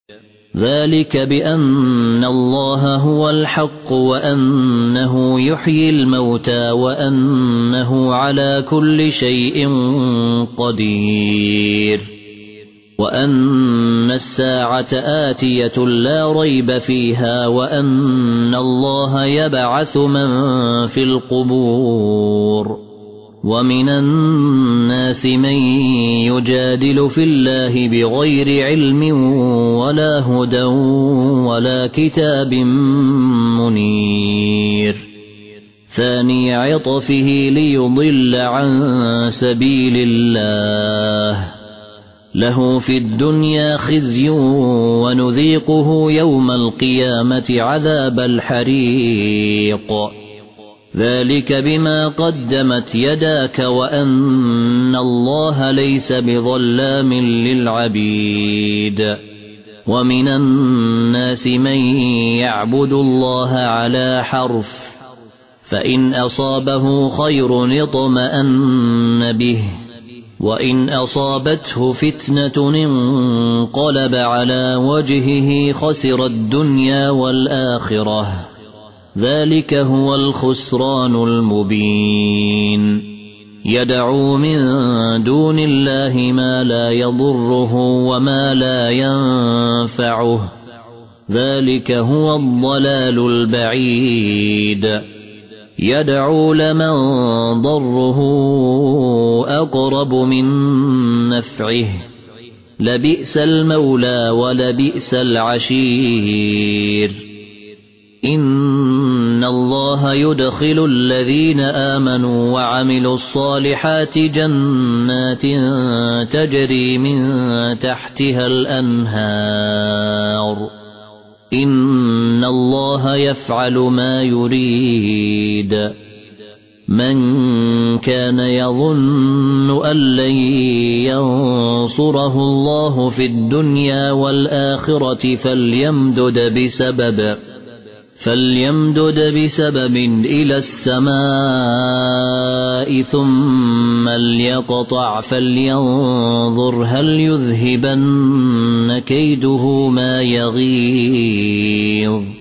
ذلك بأن الله هو الحق وأنه يحيي الموتى وأنه على كل شيء قدير وأن الساعة آتية لا ريب فيها وأن الله يبعث من في القبور ومن الناس من يجادل في الله بغير علم ولا هدى ولا كتاب منير ثاني عطفه ليضل عن سبيل الله له في الدنيا خزي ونذيقه يوم القيامة عذاب الحريق ذلك بما قدمت يداك وأن الله ليس بظلام للعبيد ومن الناس من يعبد الله على حرف فإن أصابه خير اطمأن به وإن أصابته فتنة انقلب على وجهه خسر الدنيا والآخرة ذلك هو الخسران المبين يدعو من دون الله ما لا يضره وما لا ينفعه ذلك هو الضلال البعيد يدعو لمن ضره أقرب من نفعه لبئس المولى ولبئس العشير إن الله يدخل الذين آمنوا وعملوا الصالحات جنات تجري من تحتها الأنهار إن الله يفعل ما يريد من كان يظن أن لن ينصره الله في الدنيا والآخرة فليمدد بسبب إلى السماء ثم ليقطع فلينظر هل يذهبن كيده ما يغيظ